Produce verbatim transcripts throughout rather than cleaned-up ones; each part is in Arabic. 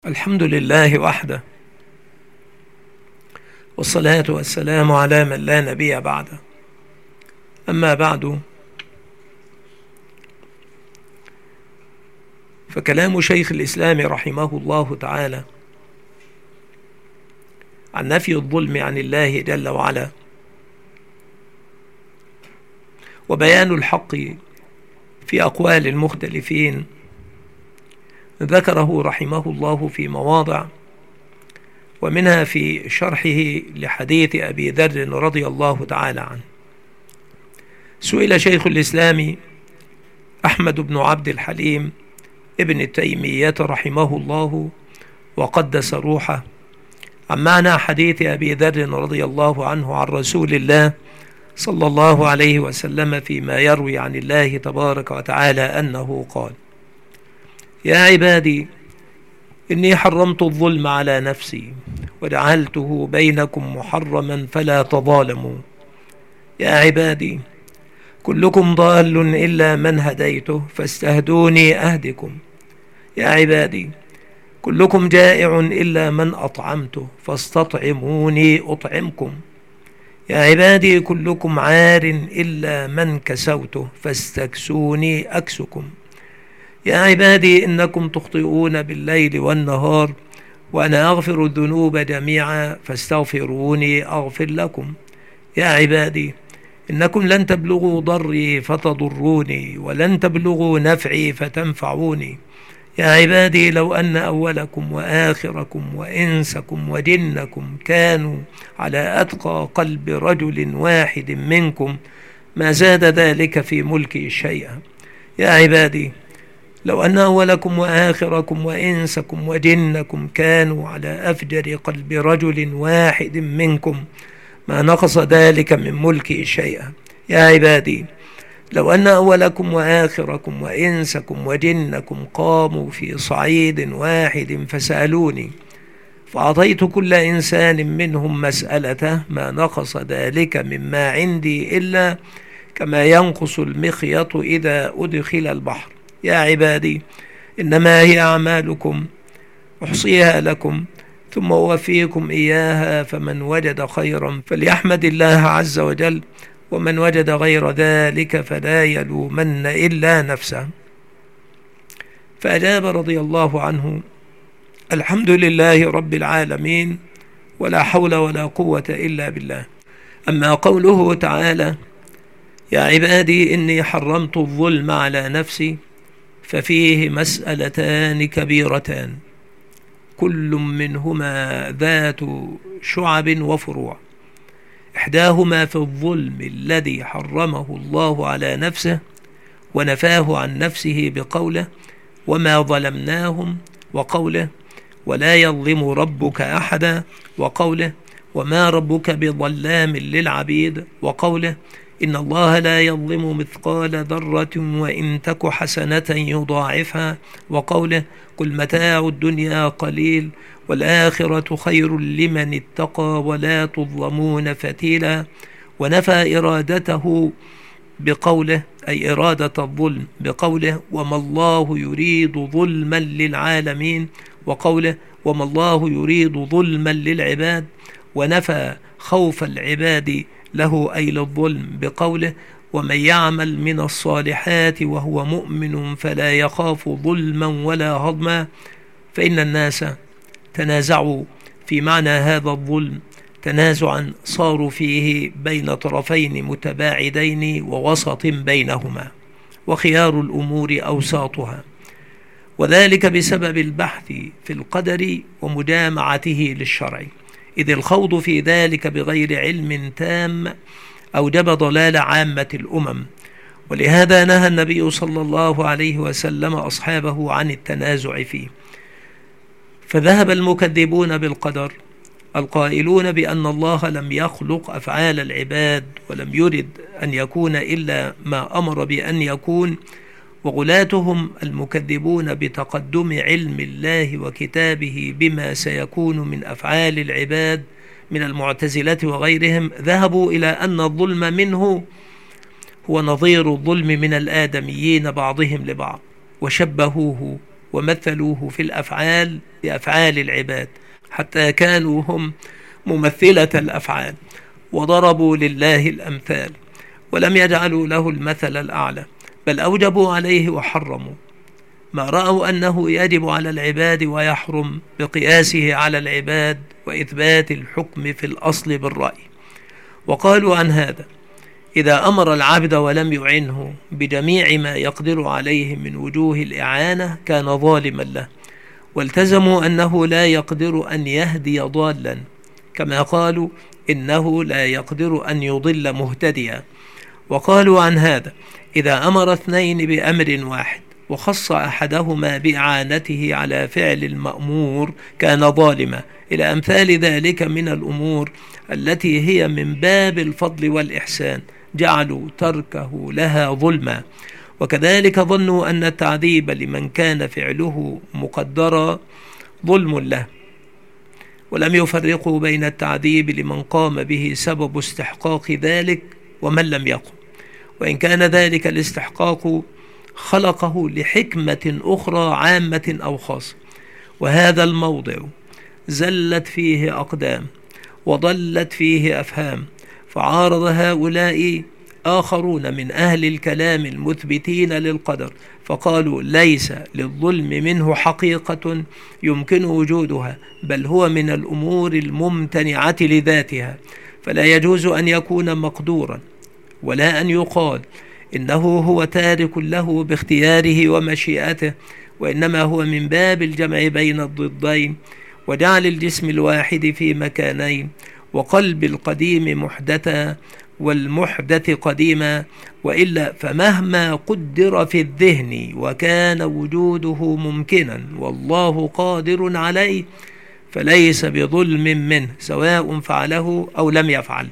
الحمد لله وحده، والصلاة والسلام على من لا نبي بعده. أما بعد، فكلام شيخ الإسلام رحمه الله تعالى عن نفي الظلم عن الله جل وعلا وبيان الحق في أقوال المختلفين ذكره رحمه الله في مواضع، ومنها في شرحه لحديث أبي ذر رضي الله تعالى عنه. سئل شيخ الإسلام أحمد بن عبد الحليم ابن تيمية رحمه الله وقدس روحه عن معنى حديث أبي ذر رضي الله عنه عن رسول الله صلى الله عليه وسلم فيما يروي عن الله تبارك وتعالى أنه قال: يا عبادي إني حرمت الظلم على نفسي وجعلته بينكم محرما فلا تظالموا. يا عبادي كلكم ضال إلا من هديته فاستهدوني أهدكم. يا عبادي كلكم جائع إلا من أطعمته فاستطعموني أطعمكم. يا عبادي كلكم عار إلا من كسوته فاستكسوني أكسكم. يا عبادي إنكم تخطئون بالليل والنهار وأنا أغفر الذنوب جميعا فاستغفروني أغفر لكم. يا عبادي إنكم لن تبلغوا ضري فتضروني ولن تبلغوا نفعي فتنفعوني. يا عبادي لو أن أولكم وآخركم وإنسكم وجنكم كانوا على أتقى قلب رجل واحد منكم ما زاد ذلك في ملكي شيئا. يا عبادي لو أن أولكم وآخركم وإنسكم وجنكم كانوا على أفجر قلب رجل واحد منكم ما نقص ذلك من ملكي شيئا. يا عبادي لو أن أولكم وآخركم وإنسكم وجنكم قاموا في صعيد واحد فسألوني فأعطيت كل إنسان منهم مسألته ما نقص ذلك مما عندي إلا كما ينقص المخيط إذا أدخل البحر. يا عبادي إنما هي أعمالكم أحصيها لكم ثم أوفيكم إياها، فمن وجد خيرا فليحمد الله عز وجل ومن وجد غير ذلك فلا يلومن إلا نفسه. فأجاب رضي الله عنه: الحمد لله رب العالمين ولا حول ولا قوة إلا بالله. أما قوله تعالى: يا عبادي إني حرمت الظلم على نفسي، ففيه مسألتان كبيرتان كل منهما ذات شعب وفروع. إحداهما في الظلم الذي حرمه الله على نفسه ونفاه عن نفسه بقوله: وما ظلمناهم، وقوله: ولا يظلم ربك أحدا، وقوله: وما ربك بظلام للعبيد، وقوله: إن الله لا يظلم مثقال ذرة وإن تك حسنة يضاعفها، وقوله: قل متاع الدنيا قليل والآخرة خير لمن اتقى ولا تظلمون فتيلا. ونفى إرادته بقوله، أي إرادة الظلم بقوله: وما الله يريد ظلما للعالمين، وقوله: وما الله يريد ظلما للعباد. ونفى خوف العباد له أي للظلم بقوله: ومن يعمل من الصالحات وهو مؤمن فلا يخاف ظلما ولا هضما. فإن الناس تنازعوا في معنى هذا الظلم تنازعا صاروا فيه بين طرفين متباعدين ووسط بينهما، وخيار الأمور أوساطها، وذلك بسبب البحث في القدر ومجامعته للشرع، إذ الخوض في ذلك بغير علم تام أوجب ضلال عامة الأمم. ولهذا نهى النبي صلى الله عليه وسلم أصحابه عن التنازع فيه. فذهب المكذبون بالقدر القائلون بأن الله لم يخلق أفعال العباد ولم يرد أن يكون إلا ما أمر بأن يكون، وغلاتهم المكذبون بتقدم علم الله وكتابه بما سيكون من أفعال العباد من المعتزلة وغيرهم ذهبوا إلى أن الظلم منه هو نظير الظلم من الآدميين بعضهم لبعض، وشبهوه ومثلوه في الأفعال بأفعال العباد حتى كانوا هم ممثلة الأفعال، وضربوا لله الأمثال ولم يجعلوا له المثل الأعلى، بل أوجبوا عليه وحرموا ما رأوا أنه يجب على العباد ويحرم بقياسه على العباد وإثبات الحكم في الأصل بالرأي. وقالوا عن هذا: إذا أمر العبد ولم يعنه بجميع ما يقدر عليه من وجوه الإعانة كان ظالما له، والتزموا أنه لا يقدر أن يهدي ضالا، كما قالوا إنه لا يقدر أن يضل مهتديا. وقالوا عن هذا: إذا أمر اثنين بأمر واحد وخص أحدهما بإعانته على فعل المأمور كان ظالما، إلى أمثال ذلك من الأمور التي هي من باب الفضل والإحسان، جعلوا تركه لها ظلما. وكذلك ظنوا أن التعذيب لمن كان فعله مقدرا ظلم له، ولم يفرقوا بين التعذيب لمن قام به سبب استحقاق ذلك ومن لم يقم، وإن كان ذلك الاستحقاق خلقه لحكمة أخرى عامة أو خاصة. وهذا الموضع زلت فيه أقدام وضلت فيه أفهام، فعارض هؤلاء آخرون من أهل الكلام المثبتين للقدر فقالوا: ليس للظلم منه حقيقة يمكن وجودها، بل هو من الأمور الممتنعة لذاتها، فلا يجوز أن يكون مقدورا، ولا أن يقال إنه هو تارك له باختياره ومشيئته، وإنما هو من باب الجمع بين الضدين وجعل الجسم الواحد في مكانين، وقلب القديم محدثا والمحدث قديما، وإلا فمهما قدر في الذهن وكان وجوده ممكنا والله قادر عليه فليس بظلم منه سواء فعله أو لم يفعل.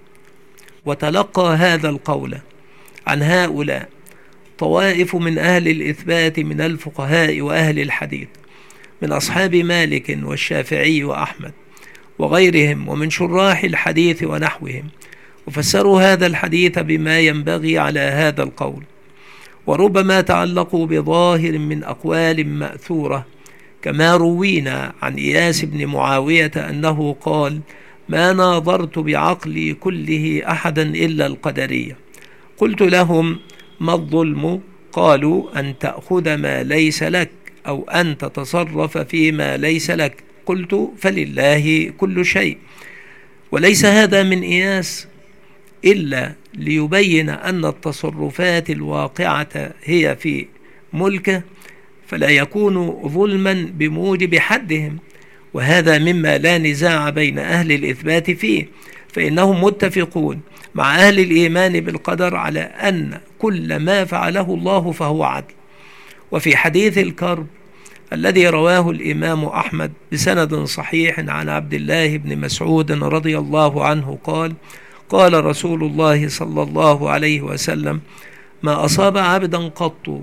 وتلقى هذا القول عن هؤلاء طوائف من أهل الإثبات من الفقهاء وأهل الحديث، من أصحاب مالك والشافعي وأحمد وغيرهم ومن شراح الحديث ونحوهم، وفسروا هذا الحديث بما ينبغي على هذا القول، وربما تعلقوا بظاهر من أقوال مأثورة، كما روينا عن إياس بن معاوية أنه قال: ما ناظرت بعقلي كله أحدا إلا القدرية. قلت لهم: ما الظلم؟ قالوا: أن تأخذ ما ليس لك أو أن تتصرف فيما ليس لك. قلت: فلله كل شيء. وليس هذا من إياس إلا ليبين أن التصرفات الواقعة هي في ملكه، فلا يكون ظلما بموجب حدهم، وهذا مما لا نزاع بين أهل الإثبات فيه، فإنهم متفقون مع أهل الإيمان بالقدر على أن كل ما فعله الله فهو عدل. وفي حديث الكرب الذي رواه الإمام أحمد بسند صحيح عن عبد الله بن مسعود رضي الله عنه قال: قال رسول الله صلى الله عليه وسلم: ما أصاب عبدا قط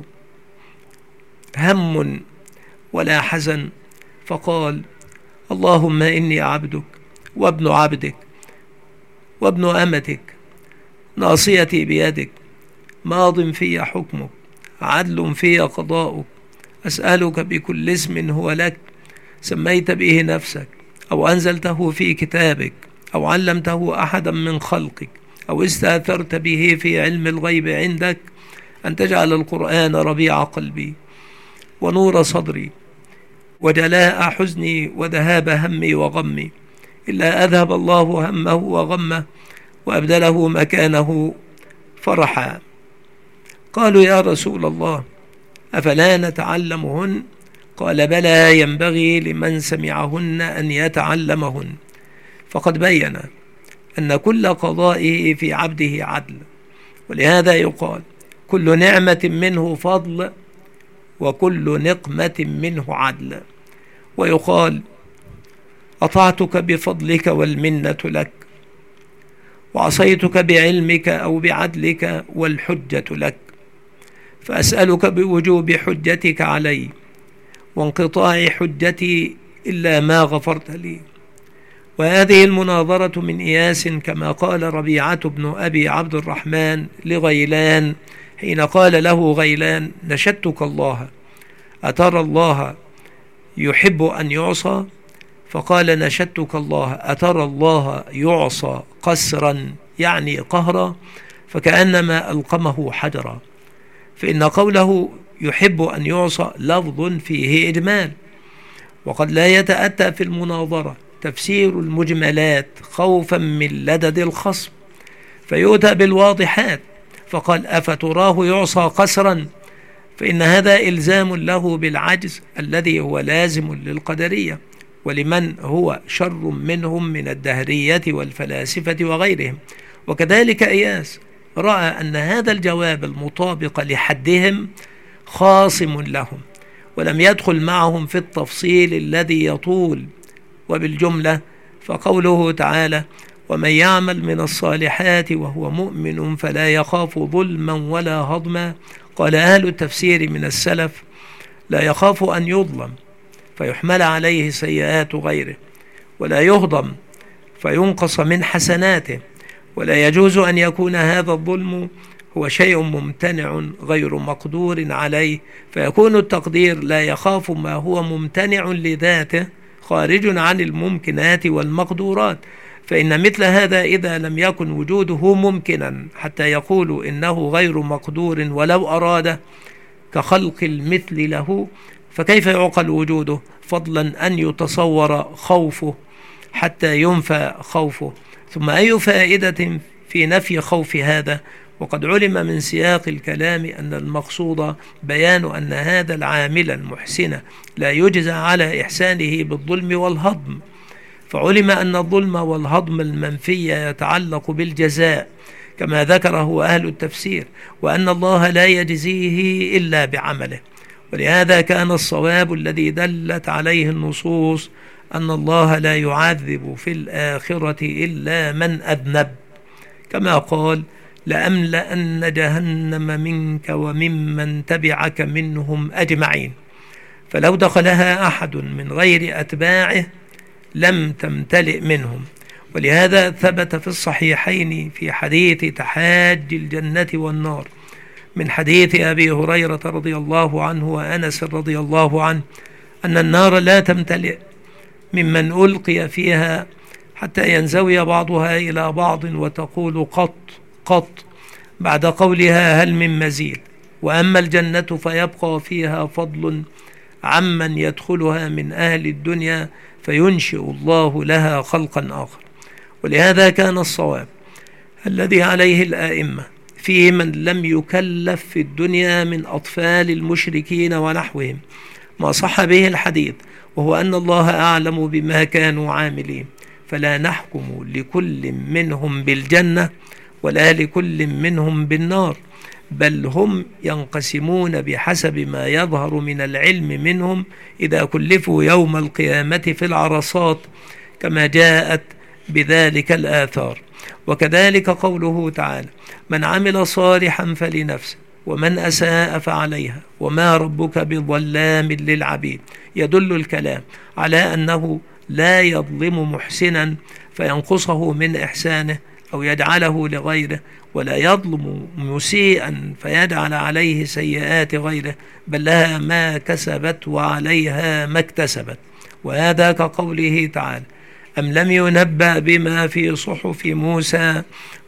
هم ولا حزن فقال: اللهم إني عبدك وابن عبدك وابن أمتك، ناصيتي بيدك، ماض في حكمك، عدل في قضاؤك، أسألك بكل اسم هو لك سميت به نفسك أو أنزلته في كتابك أو علمته أحدا من خلقك أو استأثرت به في علم الغيب عندك، أن تجعل القرآن ربيع قلبي ونور صدري وجلاء حزني وذهاب همي وغمي، إلا أذهب الله همه وغمه وأبدله مكانه فرحا. قالوا: يا رسول الله أفلا نتعلمهن؟ قال: بلى، ينبغي لمن سمعهن أن يتعلمهن. فقد بين أن كل قضائه في عبده عدل، ولهذا يقال: كل نعمة منه فضل وكل نقمة منه عدل. ويقال: أطعتك بفضلك والمنة لك، وعصيتك بعلمك أو بعدلك والحجة لك، فأسألك بوجوب حجتك علي وانقطاع حجتي إلا ما غفرت لي. وهذه المناظرة من إياس، كما قال ربيعة بن أبي عبد الرحمن لغيلان حين قال له غيلان: نشدتك الله أترى الله يحب أن يعصى؟ فقال نشدتك الله أترى الله يعصى قسرا يعني قهرا؟ فكأنما ألقمه حجرا. فإن قوله يحب أن يعصى لفظ فيه إجمال، وقد لا يتأتى في المناظرة تفسير المجملات خوفا من لدد الخصم، فيؤتى بالواضحات. فقال أفتراه يعصى قسرا؟ فإن هذا إلزام له بالعجز الذي هو لازم للقدرية ولمن هو شر منهم من الدهرية والفلاسفة وغيرهم. وكذلك إياس رأى أن هذا الجواب المطابق لحدهم خاصم لهم، ولم يدخل معهم في التفصيل الذي يطول. وبالجملة فقوله تعالى ومن يعمل من الصالحات وهو مؤمن فلا يخاف ظلما ولا هضما، قال أهل التفسير من السلف لا يخاف أن يظلم فيحمل عليه سيئات غيره، ولا يهضم فينقص من حسناته، ولا يجوز أن يكون هذا الظلم هو شيء ممتنع غير مقدور عليه، فيكون التقدير لا يخاف ما هو ممتنع لذاته خارج عن الممكنات والمقدورات. فإن مثل هذا إذا لم يكن وجوده ممكنا حتى يقول إنه غير مقدور ولو أراد كخلق المثل له، فكيف يعقل وجوده فضلا أن يتصور خوفه حتى ينفى خوفه؟ ثم أي فائدة في نفي خوف هذا، وقد علم من سياق الكلام أن المقصود بيان أن هذا العامل المحسن لا يجزى على إحسانه بالظلم والهضم، فعلم أن الظلم والهضم المنفي يتعلق بالجزاء كما ذكره أهل التفسير، وأن الله لا يجزيه إلا بعمله. ولهذا كان الصواب الذي دلت عليه النصوص أن الله لا يعذب في الآخرة إلا من أذنب، كما قال لأملأن جهنم منك وممن تبعك منهم أجمعين. فلو دخلها أحد من غير أتباعه لم تمتلئ منهم. ولهذا ثبت في الصحيحين في حديث تحاج الجنة والنار من حديث أبي هريرة رضي الله عنه وأنس رضي الله عنه أن النار لا تمتلئ ممن ألقي فيها حتى ينزوي بعضها إلى بعض وتقول قط قط بعد قولها هل من مزيد. وأما الجنة فيبقى فيها فضل عمن يدخلها من أهل الدنيا فينشئ الله لها خلقا آخر. ولهذا كان الصواب الذي عليه الآئمة في من لم يكلف في الدنيا من أطفال المشركين ونحوهم ما صح به الحديث، وهو أن الله أعلم بما كانوا عاملين، فلا نحكم لكل منهم بالجنة ولا لكل منهم بالنار، بل هم ينقسمون بحسب ما يظهر من العلم منهم إذا كلفوا يوم القيامة في العرصات كما جاءت بذلك الآثار. وكذلك قوله تعالى من عمل صالحا فلنفسه ومن أساء فعليها وما ربك بظلام للعبيد، يدل الكلام على أنه لا يظلم محسنا فينقصه من إحسانه أو يجعله لغيره، ولا يظلم مسيئا فيجعل عليه سيئات غيره، بل لها ما كسبت وعليها ما اكتسبت. وهذا كقوله تعالى أم لم ينبأ بما في صحف موسى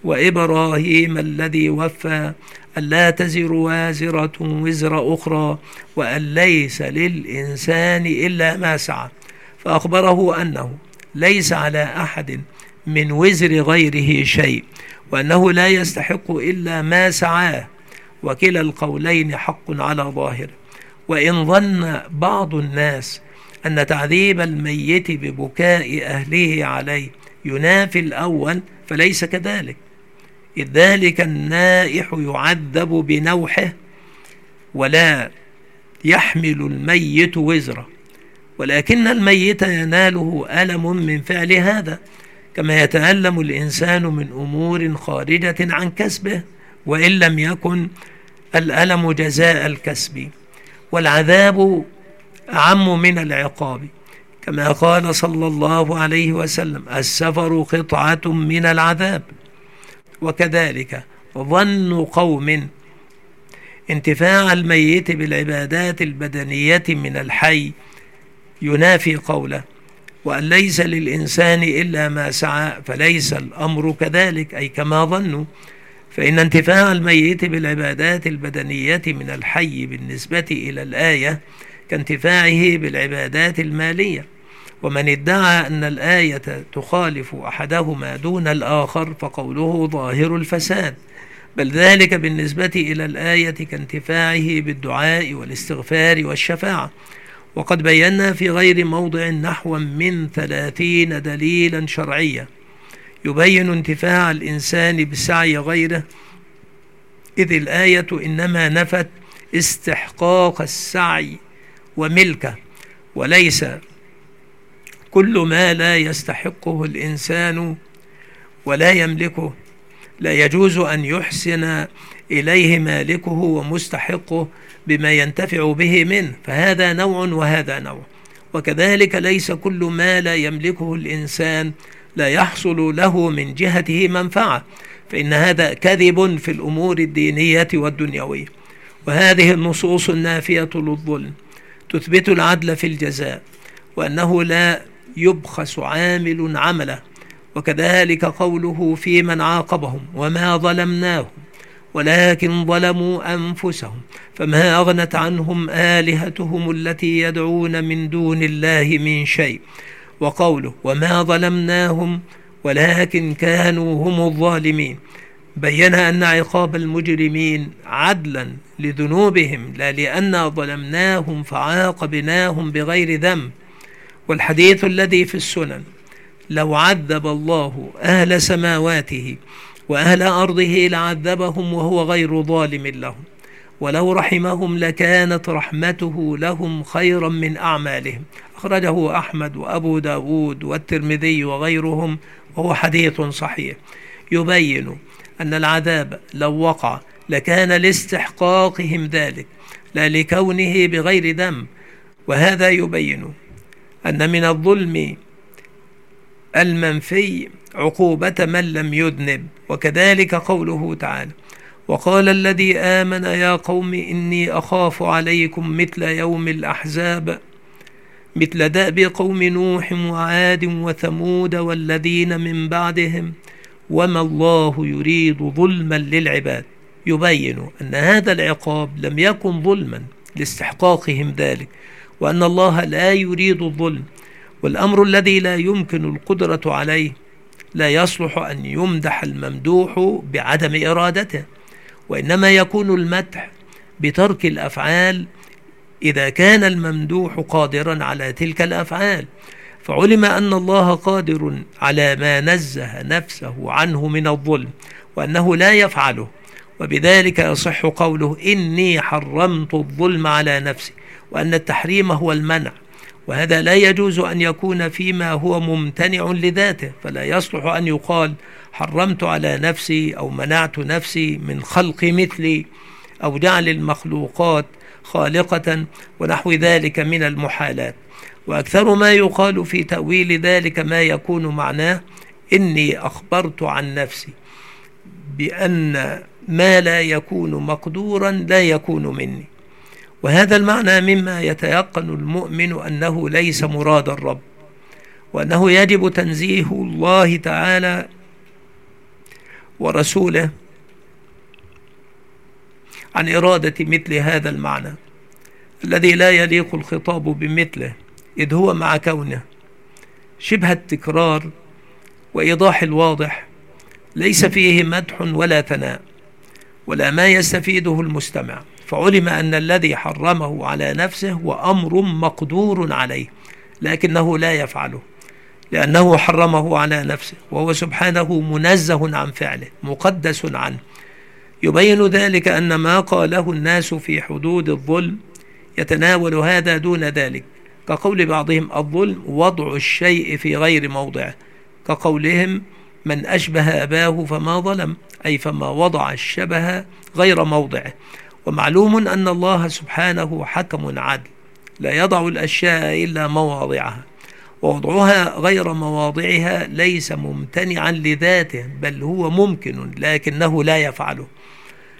وإبراهيم الذي وفى ألا تزر وازرة وزر أخرى وأن ليس للإنسان إلا ما سعى، فأخبره أنه ليس على أحد من وزر غيره شيء، وأنه لا يستحق إلا ما سعاه، وكلا القولين حق على ظاهره. وإن ظن بعض الناس أن تعذيب الميت ببكاء أهله عليه ينافي الأول فليس كذلك، إذ ذلك النائح يعذب بنوحه ولا يحمل الميت وزره، ولكن الميت يناله ألم من فعل هذا كما يتألم الإنسان من أمور خارجة عن كسبه وإن لم يكن الألم جزاء الكسب. والعذاب أعم من العقاب كما قال صلى الله عليه وسلم السفر قطعة من العذاب. وكذلك ظن قوم انتفاع الميت بالعبادات البدنية من الحي ينافي قوله وأن ليس للإنسان إلا ما سعى، فليس الأمر كذلك، أي كما ظنوا. فإن انتفاع الميت بالعبادات البدنية من الحي بالنسبة إلى الآية كانتفاعه بالعبادات المالية. ومن ادعى أن الآية تخالف أحدهما دون الآخر فقوله ظاهر الفساد، بل ذلك بالنسبة إلى الآية كانتفاعه بالدعاء والاستغفار والشفاعة. وقد بينا في غير موضع نحو من ثلاثين دليلا شرعيا يبين انتفاع الإنسان بسعي غيره، إذ الآية إنما نفت استحقاق السعي وملكه، وليس كل ما لا يستحقه الإنسان ولا يملكه لا يجوز أن يحسن إليه مالكه ومستحقه بما ينتفع به منه، فهذا نوع وهذا نوع. وكذلك ليس كل ما لا يملكه الإنسان لا يحصل له من جهته منفعة، فإن هذا كذب في الأمور الدينية والدنيوية. وهذه النصوص النافية للظلم تثبت العدل في الجزاء، وأنه لا يبخس عامل عمله. وكذلك قوله في من عاقبهم وما ظلمناهم ولكن ظلموا أنفسهم فما أغنت عنهم آلهتهم التي يدعون من دون الله من شيء. وقوله وما ظلمناهم ولكن كانوا هم الظالمين بين أن عقاب المجرمين عدلا لذنوبهم، لا لأن ظلمناهم فعاقبناهم بغير ذنب. والحديث الذي في السنن لو عذب الله أهل سماواته وأهل أرضه لعذبهم وهو غير ظالم لهم، ولو رحمهم لكانت رحمته لهم خيرا من أعمالهم، أخرجه أحمد وأبو داود والترمذي وغيرهم، وهو حديث صحيح يبين أن العذاب لو وقع لكان لاستحقاقهم ذلك لا لكونه بغير ذنب. وهذا يبين أن من الظلم المنفي عقوبة من لم يذنب. وكذلك قوله تعالى وقال الذي آمن يا قوم إني أخاف عليكم مثل يوم الأحزاب مثل دأب قوم نوح وعاد وثمود والذين من بعدهم وما الله يريد ظلما للعباد، يبين أن هذا العقاب لم يكن ظلما لاستحقاقهم ذلك، وأن الله لا يريد الظلم. والأمر الذي لا يمكن القدرة عليه لا يصلح أن يمدح الممدوح بعدم إرادته، وإنما يكون المدح بترك الأفعال إذا كان الممدوح قادرا على تلك الأفعال. فعلم أن الله قادر على ما نزه نفسه عنه من الظلم وأنه لا يفعله، وبذلك يصح قوله إني حرمت الظلم على نفسي، وأن التحريم هو المنع، وهذا لا يجوز أن يكون فيما هو ممتنع لذاته. فلا يصلح أن يقال حرمت على نفسي أو منعت نفسي من خلق مثلي أو جعل المخلوقات خالقة ونحو ذلك من المحالات. وأكثر ما يقال في تأويل ذلك ما يكون معناه إني أخبرت عن نفسي بأن ما لا يكون مقدورا لا يكون مني، وهذا المعنى مما يتيقن المؤمن أنه ليس مراد الرب، وأنه يجب تنزيه الله تعالى ورسوله عن إرادة مثل هذا المعنى الذي لا يليق الخطاب بمثله، إذ هو مع كونه شبه التكرار وإيضاح الواضح ليس فيه مدح ولا ثناء ولا ما يستفيده المستمع. فعلم أن الذي حرمه على نفسه هو أمر مقدور عليه لكنه لا يفعله لأنه حرمه على نفسه، وهو سبحانه منزه عن فعله مقدس عنه. يبين ذلك أن ما قاله الناس في حدود الظلم يتناول هذا دون ذلك، كقول بعضهم الظلم وضع الشيء في غير موضعه، كقولهم من أشبه أباه فما ظلم، أي فما وضع الشبه غير موضعه. ومعلوم أن الله سبحانه حكم عدل لا يضع الأشياء إلا مواضعها، ووضعها غير مواضعها ليس ممتنعا لذاته بل هو ممكن لكنه لا يفعله،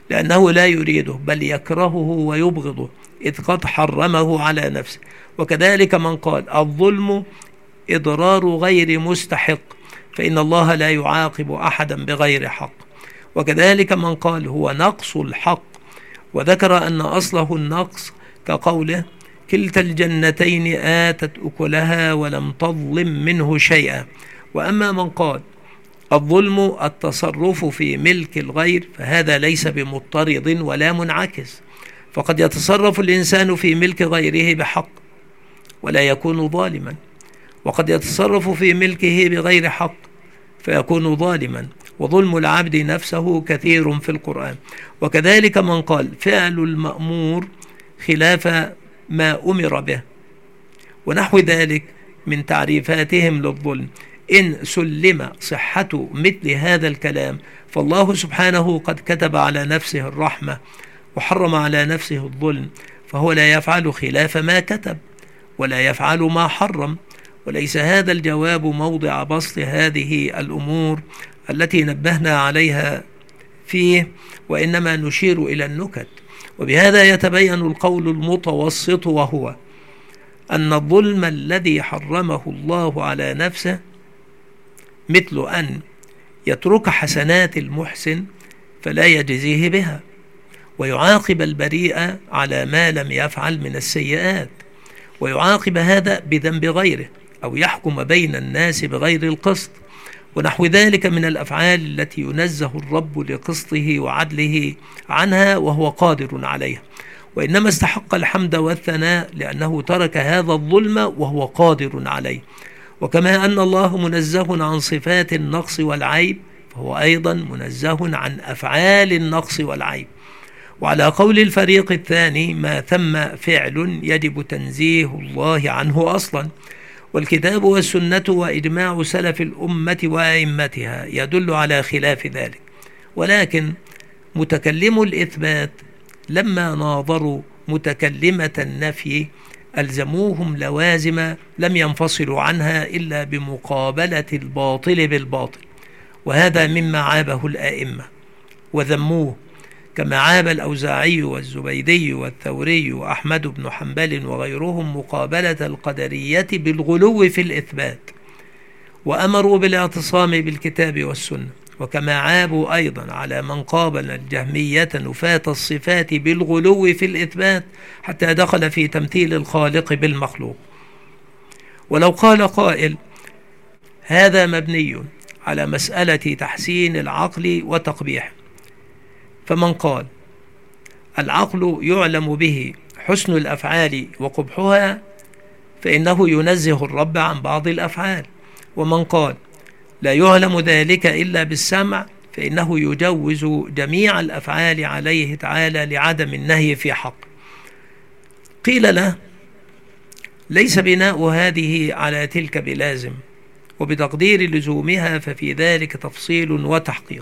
لأنه لا يريده بل يكرهه ويبغضه، إذ قد حرمه على نفسه. وكذلك من قال الظلم إضرار غير مستحق، فإن الله لا يعاقب أحدا بغير حق. وكذلك من قال هو نقص الحق، وذكر أن أصله النقص، كقوله كلتا الجنتين آتت أكلها ولم تظلم منه شيئا. وأما من قال الظلم التصرف في ملك الغير، فهذا ليس بمضطرد ولا منعكس، فقد يتصرف الإنسان في ملك غيره بحق ولا يكون ظالما، وقد يتصرف في ملكه بغير حق فيكون ظالما، وظلم العبد نفسه كثير في القرآن. وكذلك من قال فعل المأمور خلاف ما أمر به، ونحو ذلك من تعريفاتهم للظلم. إن سلم صحة مثل هذا الكلام، فالله سبحانه قد كتب على نفسه الرحمة وحرم على نفسه الظلم، فهو لا يفعل خلاف ما كتب ولا يفعل ما حرم. وليس هذا الجواب موضع بسط هذه الأمور التي نبهنا عليها فيه، وإنما نشير إلى النكت. وبهذا يتبين القول المتوسط، وهو أن الظلم الذي حرمه الله على نفسه مثل أن يترك حسنات المحسن فلا يجزيه بها، ويعاقب البريء على ما لم يفعل من السيئات، ويعاقب هذا بذنب غيره، أو يحكم بين الناس بغير القسط، ونحو ذلك من الأفعال التي ينزه الرب لقسطه وعدله عنها وهو قادر عليها. وإنما استحق الحمد والثناء لأنه ترك هذا الظلم وهو قادر عليه. وكما أن الله منزه عن صفات النقص والعيب، فهو أيضا منزه عن أفعال النقص والعيب. وعلى قول الفريق الثاني ما ثم فعل يجب تنزيه الله عنه أصلا، والكتاب والسنة وإجماع سلف الأمة وأئمتها يدل على خلاف ذلك. ولكن متكلم الإثبات لما ناظروا متكلمة النفي ألزموهم لوازم لم ينفصلوا عنها إلا بمقابلة الباطل بالباطل، وهذا مما عابه الآئمة وذموه، كما عاب الأوزاعي والزبيدي والثوري وأحمد بن حنبل وغيرهم مقابلة القدرية بالغلو في الإثبات، وأمروا بالاعتصام بالكتاب والسنة. وكما عابوا أيضا على من قابل الجهمية نفاة الصفات بالغلو في الإثبات حتى دخل في تمثيل الخالق بالمخلوق. ولو قال قائل هذا مبني على مسألة تحسين العقل وتقبيحه، فمن قال العقل يعلم به حسن الأفعال وقبحها فإنه ينزه الرب عن بعض الأفعال، ومن قال لا يعلم ذلك إلا بالسمع فإنه يجوز جميع الأفعال عليه تعالى لعدم النهي في حق. قيل له ليس بناء هذه على تلك بلازم، وبتقدير لزومها ففي ذلك تفصيل وتحقيق،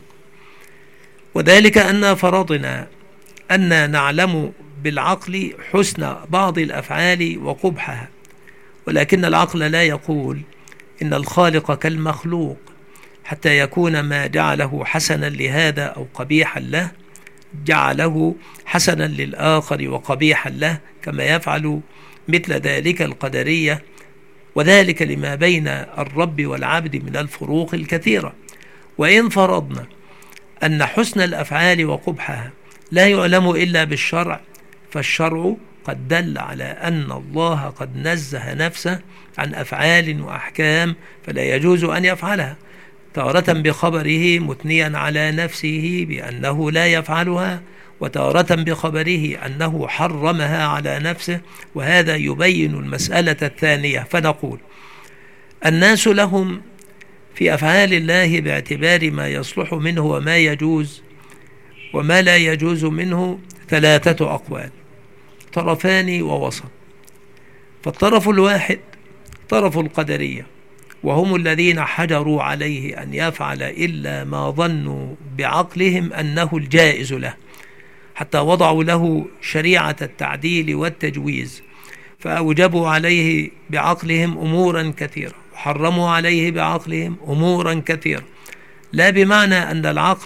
وذلك أن فرضنا أن نعلم بالعقل حسن بعض الأفعال وقبحها، ولكن العقل لا يقول إن الخالق كالمخلوق حتى يكون ما جعله حسنا لهذا أو قبيحا له جعله حسنا للآخر وقبيحا له، كما يفعل مثل ذلك القدرية، وذلك لما بين الرب والعبد من الفروق الكثيرة. وإن فرضنا أن حسن الأفعال وقبحها لا يعلم إلا بالشرع، فالشرع قد دل على أن الله قد نزه نفسه عن أفعال وأحكام فلا يجوز أن يفعلها، تارة بخبره مثنيا على نفسه بأنه لا يفعلها، وتارة بخبره أنه حرمها على نفسه، وهذا يبين المسألة الثانية. فنقول الناس لهم في أفعال الله باعتبار ما يصلح منه وما يجوز وما لا يجوز منه ثلاثة أقوال، طرفان ووسط. فالطرف الواحد طرف القدرية، وهم الذين حجروا عليه أن يفعل إلا ما ظنوا بعقلهم أنه الجائز له، حتى وضعوا له شريعة التعديل والتجويز، فأوجبوا عليه بعقلهم أمورا كثيرة وحرموا عليه بعقلهم أمورا كثيرة، لا بمعنى أن العقل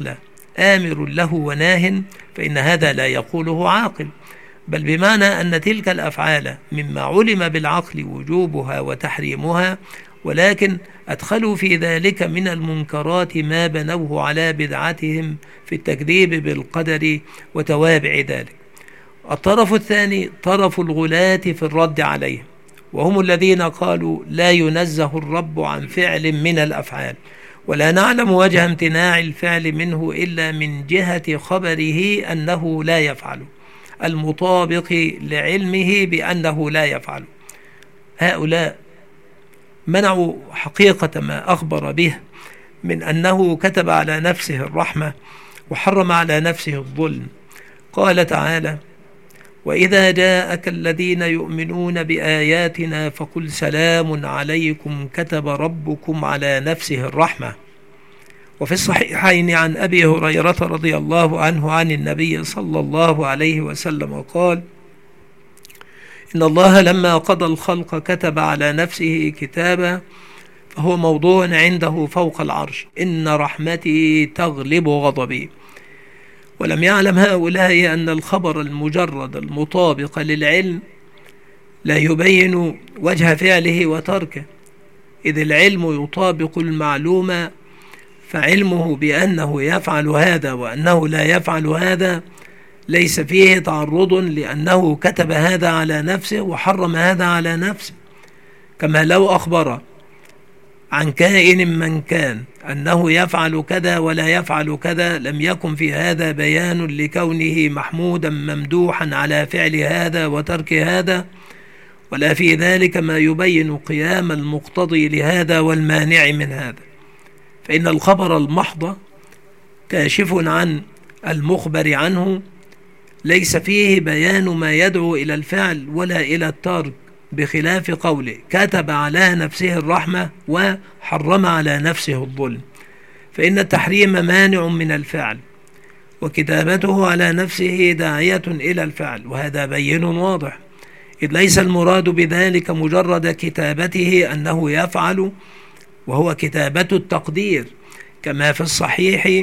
آمر له وناه، فإن هذا لا يقوله عاقل، بل بمعنى أن تلك الأفعال مما علم بالعقل وجوبها وتحريمها، ولكن أدخلوا في ذلك من المنكرات ما بنوه على بدعتهم في التكذيب بالقدر وتوابع ذلك. الطرف الثاني طرف الغلاة في الرد عليهم، وهم الذين قالوا لا ينزه الرب عن فعل من الأفعال، ولا نعلم وجه امتناع الفعل منه إلا من جهة خبره أنه لا يفعل، المطابق لعلمه بأنه لا يفعل. هؤلاء منعوا حقيقة ما أخبر به من أنه كتب على نفسه الرحمة وحرم على نفسه الظلم. قال تعالى: وإذا جاءك الذين يؤمنون بآياتنا فقل سلام عليكم كتب ربكم على نفسه الرحمة. وفي الصحيحين عن أبي هريرة رضي الله عنه عن النبي صلى الله عليه وسلم قال: إن الله لما قضى الخلق كتب على نفسه كتابا فهو موضوع عنده فوق العرش، إن رحمتي تغلب غضبي. ولم يعلم هؤلاء أن الخبر المجرد المطابق للعلم لا يبين وجه فعله وتركه، إذ العلم يطابق المعلومة، فعلمه بأنه يفعل هذا وأنه لا يفعل هذا ليس فيه تعرض، لأنه كتب هذا على نفسه وحرم هذا على نفسه. كما لو أخبر عن كائن من كان أنه يفعل كذا ولا يفعل كذا، لم يكن في هذا بيان لكونه محمودا ممدوحا على فعل هذا وترك هذا، ولا في ذلك ما يبين قيام المقتضي لهذا والمانع من هذا. فإن الخبر المحض كاشف عن المخبر عنه، ليس فيه بيان ما يدعو إلى الفعل ولا إلى الترك، بخلاف قوله كتب على نفسه الرحمة وحرم على نفسه الظلم، فإن التحريم مانع من الفعل، وكتابته على نفسه داعية إلى الفعل، وهذا بين واضح، إذ ليس المراد بذلك مجرد كتابته أنه يفعل، وهو كتابة التقدير، كما في الصحيح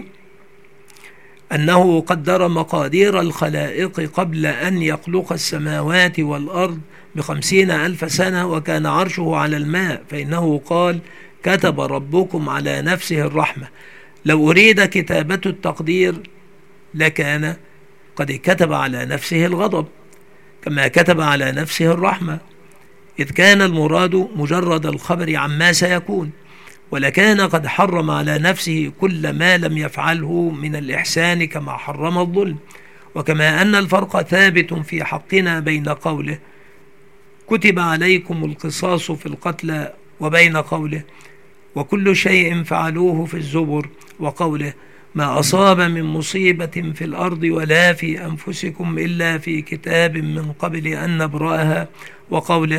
أنه قدر مقادير الخلائق قبل أن يخلق السماوات والأرض بخمسين ألف سنة، وكان عرشه على الماء، فإنه قال كتب ربكم على نفسه الرحمة. لو أريد كتابة التقدير لكان قد كتب على نفسه الغضب كما كتب على نفسه الرحمة، إذ كان المراد مجرد الخبر عما سيكون، ولكان قد حرم على نفسه كل ما لم يفعله من الإحسان كما حرم الظلم. وكما أن الفرق ثابت في حقنا بين قوله كتب عليكم القصاص في القتلى وبين قوله وكل شيء فعلوه في الزبر، وقوله ما أصاب من مصيبة في الأرض ولا في أنفسكم إلا في كتاب من قبل أن نبرأها، وقوله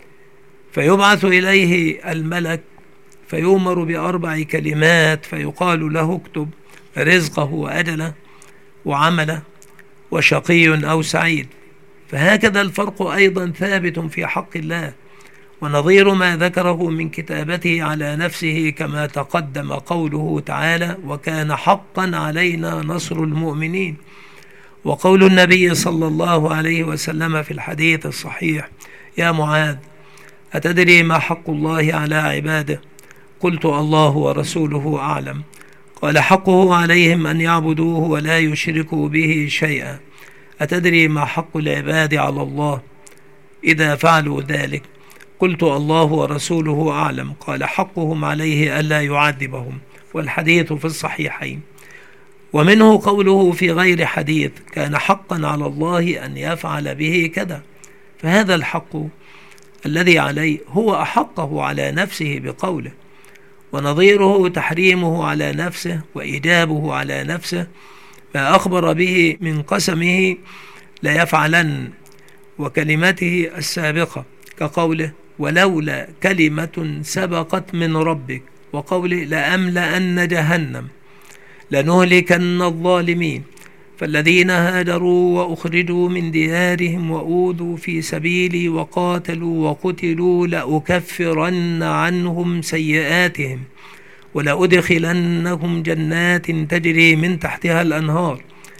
فيبعث إليه الملك فيؤمر بأربع كلمات فيقال له اكتب رزقه وأجله وعمله وشقي أو سعيد. فهكذا الفرق أيضا ثابت في حق الله، ونظير ما ذكره من كتابته على نفسه كما تقدم قوله تعالى وكان حقا علينا نصر المؤمنين، وقول النبي صلى الله عليه وسلم في الحديث الصحيح يا معاذ أتدري ما حق الله على عباده؟ قلت الله ورسوله أعلم. قال حقه عليهم أن يعبدوه ولا يشركوا به شيئا. أتدري ما حق العباد على الله إذا فعلوا ذلك؟ قلت الله ورسوله أعلم. قال حقهم عليه ألا يعذبهم، والحديث في الصحيحين. ومنه قوله في غير حديث كان حقا على الله أن يفعل به كذا، فهذا الحق الذي عليه هو أحقه على نفسه بقوله، ونظيره تحريمه على نفسه وإيجابه على نفسه ما أخبر به من قسمه لا يفعلن وكلمته السابقة كقوله ولولا كلمة سبقت من ربك، وقوله لأملأن جهنم لنهلكن الظالمين. فالذين هاجروا وأخرجوا من ديارهم وأوذوا في سبيلي وقاتلوا وقتلوا لأكفرن عنهم سيئاتهم ولأدخلنهم جنات تجري من تحتها الأنهار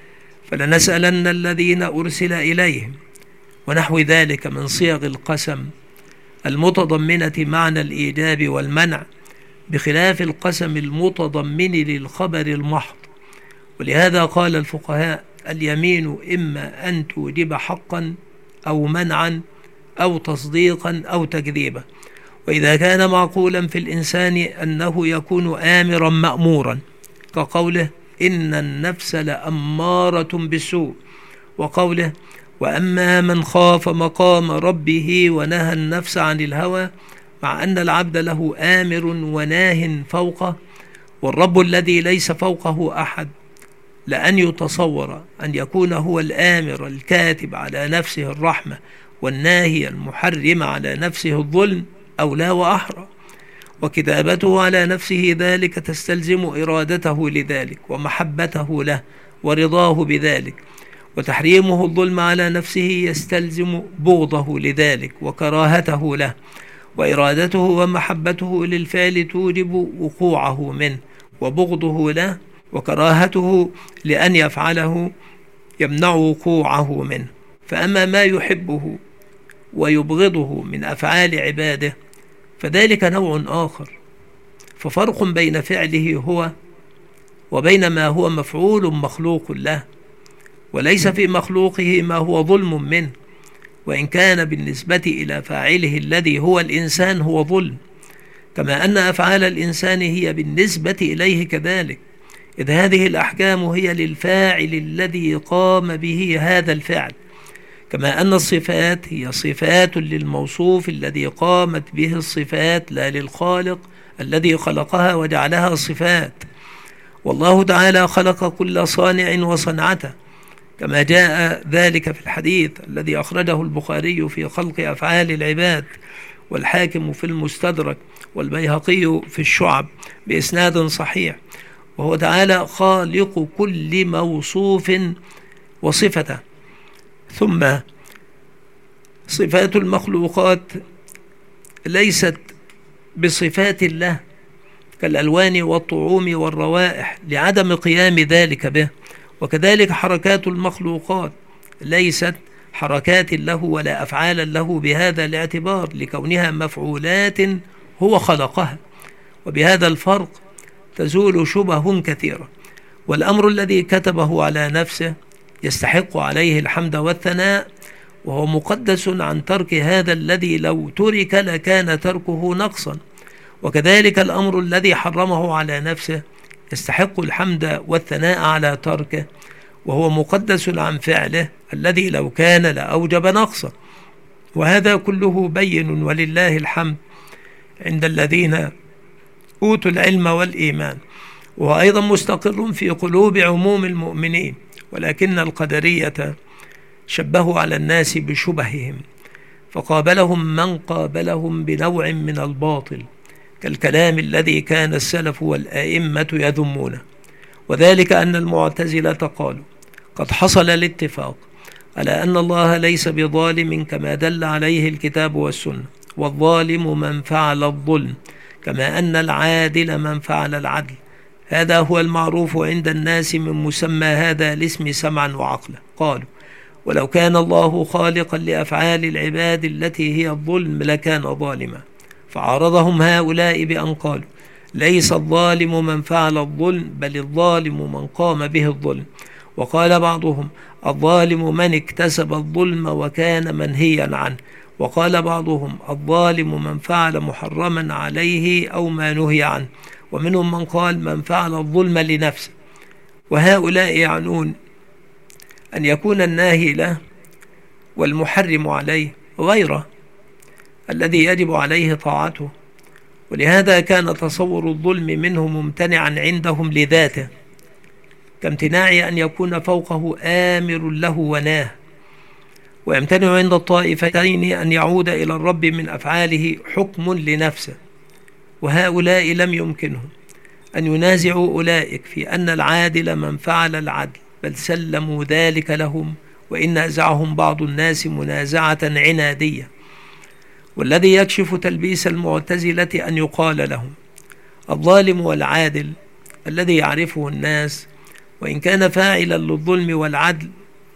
فلنسألن الذين أرسل إليهم، ونحو ذلك من صيغ القسم المتضمنة معنى الإيجاب والمنع، بخلاف القسم المتضمن للخبر المحض. ولهذا قال الفقهاء: اليمين إما أن توجب حقا أو منعا أو تصديقا أو تكذيبا. وإذا كان معقولا في الإنسان أنه يكون آمرا مأمورا، كقوله: إن النفس لأمارة بالسوء، وقوله: وأما من خاف مقام ربه ونهى النفس عن الهوى، مع أن العبد له آمر وناه فوقه، والرب الذي ليس فوقه أحد، لأن يتصور أن يكون هو الآمر الكاتب على نفسه الرحمة والناهي المحرم على نفسه الظلم أولى وأحرى. وكتابته على نفسه ذلك تستلزم إرادته لذلك ومحبته له ورضاه بذلك، وتحريمه الظلم على نفسه يستلزم بغضه لذلك وكراهته له، وإرادته ومحبته للفعل توجب وقوعه منه، وبغضه له وكراهته لأن يفعله يمنع وقوعه منه. فأما ما يحبه ويبغضه من أفعال عباده فذلك نوع آخر، ففرق بين فعله هو وبين ما هو مفعول مخلوق له، وليس في مخلوقه ما هو ظلم منه، وإن كان بالنسبة إلى فاعله الذي هو الإنسان هو ظلم، كما أن أفعال الإنسان هي بالنسبة إليه كذلك، إذ هذه الأحكام هي للفاعل الذي قام به هذا الفعل، كما أن الصفات هي صفات للموصوف الذي قامت به الصفات، لا للخالق الذي خلقها وجعلها صفات. والله تعالى خلق كل صانع وصنعته، كما جاء ذلك في الحديث الذي أخرجه البخاري في خلق أفعال العباد، والحاكم في المستدرك، والبيهقي في الشعب بإسناد صحيح. وهو تعالى خالق كل موصوف وصفته. ثم صفات المخلوقات ليست بصفات الله كالألوان والطعوم والروائح لعدم قيام ذلك به، وكذلك حركات المخلوقات ليست حركات له ولا أفعالا له بهذا الاعتبار، لكونها مفعولات هو خلقها. وبهذا الفرق تزول شبه كثيرة. والأمر الذي كتبه على نفسه يستحق عليه الحمد والثناء، وهو مقدس عن ترك هذا الذي لو ترك لكان تركه نقصا. وكذلك الأمر الذي حرمه على نفسه يستحق الحمد والثناء على تركه، وهو مقدس عن فعله الذي لو كان لأوجب نقصا. وهذا كله بين ولله الحمد عند الذين أوتوا العلم والإيمان، وهو أيضا مستقر في قلوب عموم المؤمنين. ولكن القدرية شبهوا على الناس بشبههم، فقابلهم من قابلهم بنوع من الباطل، كالكلام الذي كان السلف والآئمة يذمونه. وذلك أن المعتزلة قالوا: قد حصل الاتفاق على أن الله ليس بظالم كما دل عليه الكتاب والسنة، والظالم من فعل الظلم، كما أن العادل من فعل العدل. هذا هو المعروف عند الناس من مسمى هذا الاسم سمعا وعقلا. قالوا: ولو كان الله خالقا لأفعال العباد التي هي الظلم لكان ظالما. فعارضهم هؤلاء بأن قالوا: ليس الظالم من فعل الظلم، بل الظالم من قام به الظلم. وقال بعضهم: الظالم من اكتسب الظلم وكان منهيا عنه. وقال بعضهم: الظالم من فعل محرما عليه أو ما نهي عنه. ومنهم من قال: من فعل الظلم لنفسه. وهؤلاء يعنون أن يكون الناهي له والمحرم عليه غيره الذي يجب عليه طاعته. ولهذا كان تصور الظلم منه ممتنعا عندهم لذاته، كامتناع أن يكون فوقه آمر له وناه. ويمتنع عند الطائفتين أن يعود إلى الرب من أفعاله حكم لنفسه. وهؤلاء لم يمكنهم أن ينازعوا أولئك في أن العادل من فعل العدل، بل سلموا ذلك لهم، وإن نازعهم بعض الناس منازعة عنادية. والذي يكشف تلبيس المعتزلة أن يقال لهم: الظالم والعادل الذي يعرفه الناس وإن كان فاعلا للظلم والعدل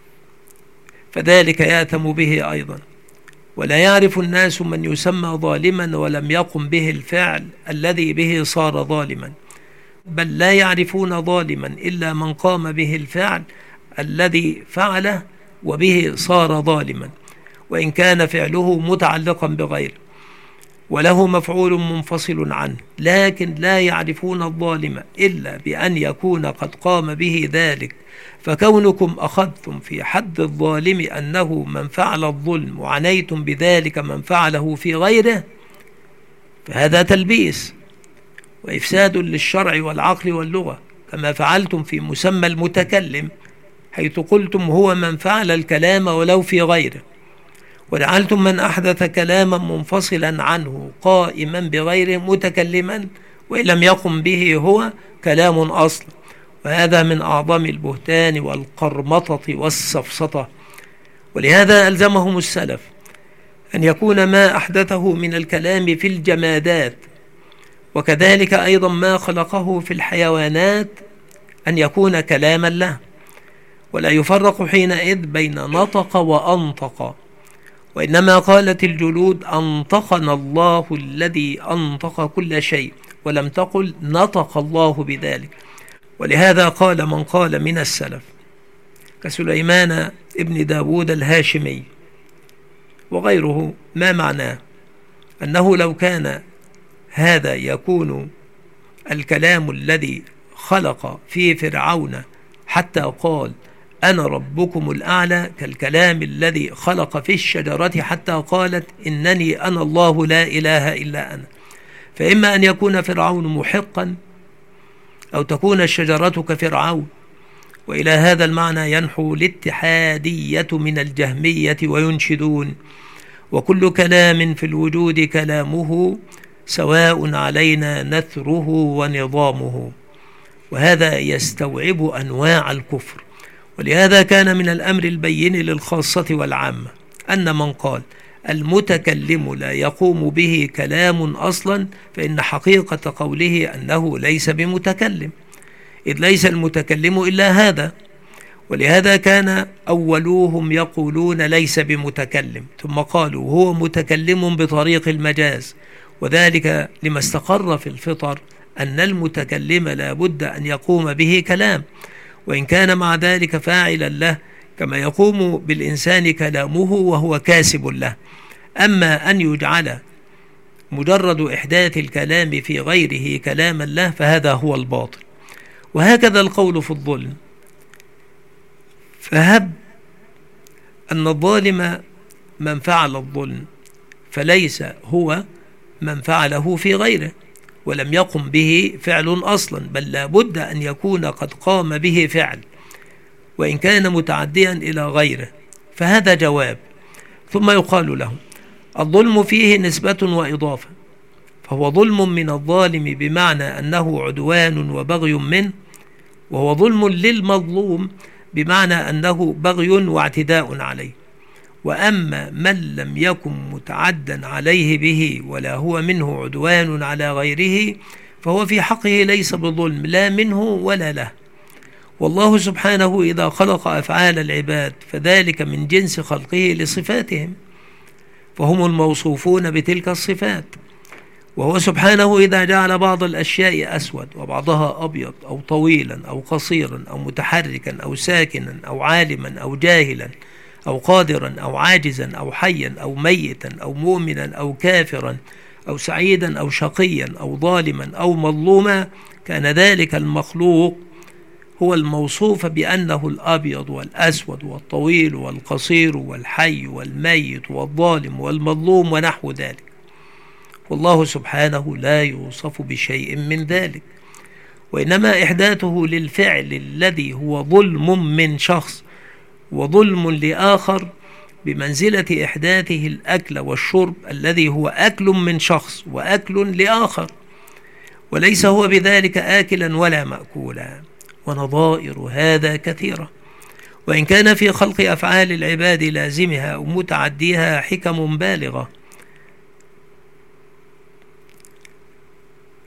فذلك يأثم به أيضا، ولا يعرف الناس من يسمى ظالما ولم يقم به الفعل الذي به صار ظالما، بل لا يعرفون ظالما إلا من قام به الفعل الذي فعله وبه صار ظالما، وإن كان فعله متعلقا بغيره وله مفعول منفصل عنه، لكن لا يعرفون الظالم إلا بأن يكون قد قام به ذلك. فكونكم أخذتم في حد الظالم أنه من فعل الظلم وعنيتم بذلك من فعله في غيره فهذا تلبيس وإفساد للشرع والعقل واللغة، كما فعلتم في مسمى المتكلم حيث قلتم هو من فعل الكلام ولو في غيره، وجعلتم من أحدث كلاما منفصلا عنه قائما بغيره متكلما وإن لم يقم به هو كلام أصلا، وهذا من أعظم البهتان والقرمطة والسفسطة. ولهذا ألزمهم السلف أن يكون ما أحدثه من الكلام في الجمادات وكذلك أيضا ما خلقه في الحيوانات أن يكون كلاما له، ولا يفرق حينئذ بين نطق وأنطق، وإنما قالت الجلود أنطقنا الله الذي أنطق كل شيء، ولم تقل نطق الله بذلك. ولهذا قال من قال من السلف كسليمان ابن داود الهاشمي وغيره ما معناه أنه لو كان هذا يكون الكلام الذي خلق في فرعون حتى قال أنا ربكم الأعلى كالكلام الذي خلق في الشجرة حتى قالت إنني أنا الله لا إله إلا أنا، فإما أن يكون فرعون محقا أو تكون الشجرة كفرعون. وإلى هذا المعنى ينحو الاتحادية من الجهمية وينشدون وكل كلام في الوجود كلامه سواء علينا نثره ونظامه، وهذا يستوعب أنواع الكفر. ولهذا كان من الأمر البين للخاصة والعامة أن من قال المتكلم لا يقوم به كلام أصلا فإن حقيقة قوله أنه ليس بمتكلم، إذ ليس المتكلم إلا هذا. ولهذا كان أولوهم يقولون ليس بمتكلم ثم قالوا هو متكلم بطريق المجاز، وذلك لما استقر في الفطر أن المتكلم لا بد أن يقوم به كلام وإن كان مع ذلك فاعلا له، كما يقوم بالإنسان كلامه وهو كاسب له. أما أن يجعل مجرد إحداث الكلام في غيره كلاما له فهذا هو الباطل. وهكذا القول في الظلم، فهب أن الظالم من فعل الظلم فليس هو من فعله في غيره ولم يقم به فعل أصلا، بل لا بد أن يكون قد قام به فعل وإن كان متعديا إلى غيره، فهذا جواب. ثم يقال له الظلم فيه نسبة وإضافة، فهو ظلم من الظالم بمعنى أنه عدوان وبغي منه، وهو ظلم للمظلوم بمعنى أنه بغي واعتداء عليه. وأما من لم يكن متعدا عليه به ولا هو منه عدوان على غيره فهو في حقه ليس بظلم لا منه ولا له. والله سبحانه إذا خلق أفعال العباد فذلك من جنس خلقه لصفاتهم، فهم الموصوفون بتلك الصفات. وهو سبحانه إذا جعل بعض الأشياء أسود وبعضها أبيض أو طويلا أو قصيرا أو متحركا أو ساكنا أو عالما أو جاهلا أو قادرا أو عاجزا أو حيا أو ميتا أو مؤمنا أو كافرا أو سعيدا أو شقيا أو ظالما أو مظلوما، كان ذلك المخلوق هو الموصوف بأنه الأبيض والأسود والطويل والقصير والحي والميت والظالم والمظلوم ونحو ذلك. والله سبحانه لا يوصف بشيء من ذلك، وإنما إحداثه للفعل الذي هو ظلم من شخص وظلم لآخر بمنزلة إحداثه الأكل والشرب الذي هو أكل من شخص وأكل لآخر، وليس هو بذلك آكلا ولا مأكولا. ونظائر هذا كثيرة، وإن كان في خلق أفعال العباد لازمها ومتعديها حكم بالغة،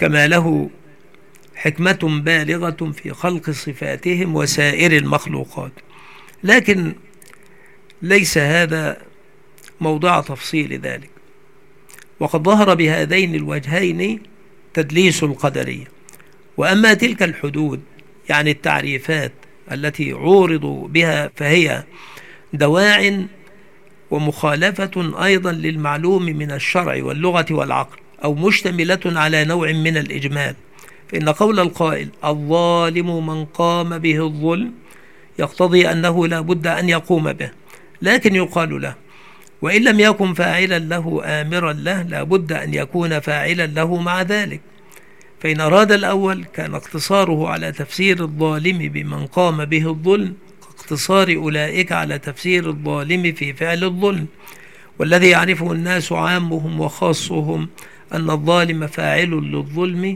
كما له حكمة بالغة في خلق صفاتهم وسائر المخلوقات. لكن ليس هذا موضع تفصيل ذلك، وقد ظهر بهذين الوجهين تدليس القدرية. وأما تلك الحدود يعني التعريفات التي عورضوا بها فهي دواع ومخالفة أيضا للمعلوم من الشرع واللغة والعقل، أو مشتملة على نوع من الإجمال. فإن قول القائل الظالم من قام به الظلم يقتضي أنه لا بد أن يقوم به، لكن يقال له وإن لم يكن فاعلا له آمرا له لا بد أن يكون فاعلا له مع ذلك. فإن أراد الأول كان اقتصاره على تفسير الظالم بمن قام به الظلم كاقتصار أولئك على تفسير الظالم في فعل الظلم، والذي يعرفه الناس عامهم وخاصهم أن الظالم فاعل للظلم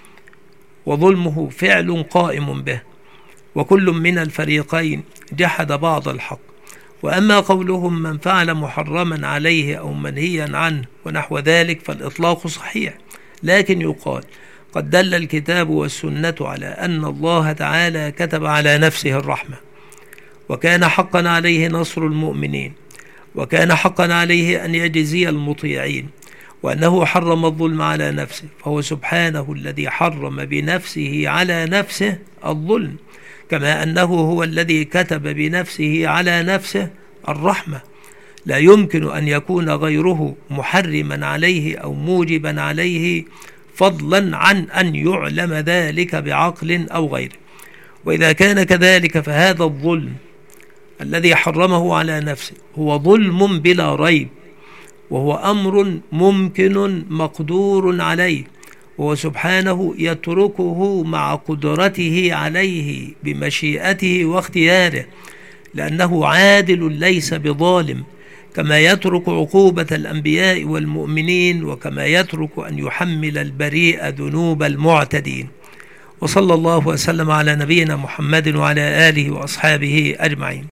وظلمه فعل قائم به، وكل من الفريقين جحد بعض الحق. وأما قولهم من فعل محرما عليه أو منهيا عنه ونحو ذلك فالإطلاق صحيح، لكن يقال قد دل الكتاب والسنة على أن الله تعالى كتب على نفسه الرحمة، وكان حقا عليه نصر المؤمنين، وكان حقا عليه أن يجزي المطيعين، وأنه حرم الظلم على نفسه، فهو سبحانه الذي حرم بنفسه على نفسه الظلم، كما أنه هو الذي كتب بنفسه على نفسه الرحمة. لا يمكن أن يكون غيره محرما عليه أو موجبا عليه، فضلا عن أن يعلم ذلك بعقل أو غيره. وإذا كان كذلك فهذا الظلم الذي حرمه على نفسه هو ظلم بلا ريب، وهو أمر ممكن مقدور عليه، وهو سبحانه يتركه مع قدرته عليه بمشيئته واختياره، لأنه عادل ليس بظالم، كما يترك عقوبة الأنبياء والمؤمنين، وكما يترك أن يحمل البريء ذنوب المعتدين. وصلى الله وسلم على نبينا محمد وعلى آله وأصحابه أجمعين.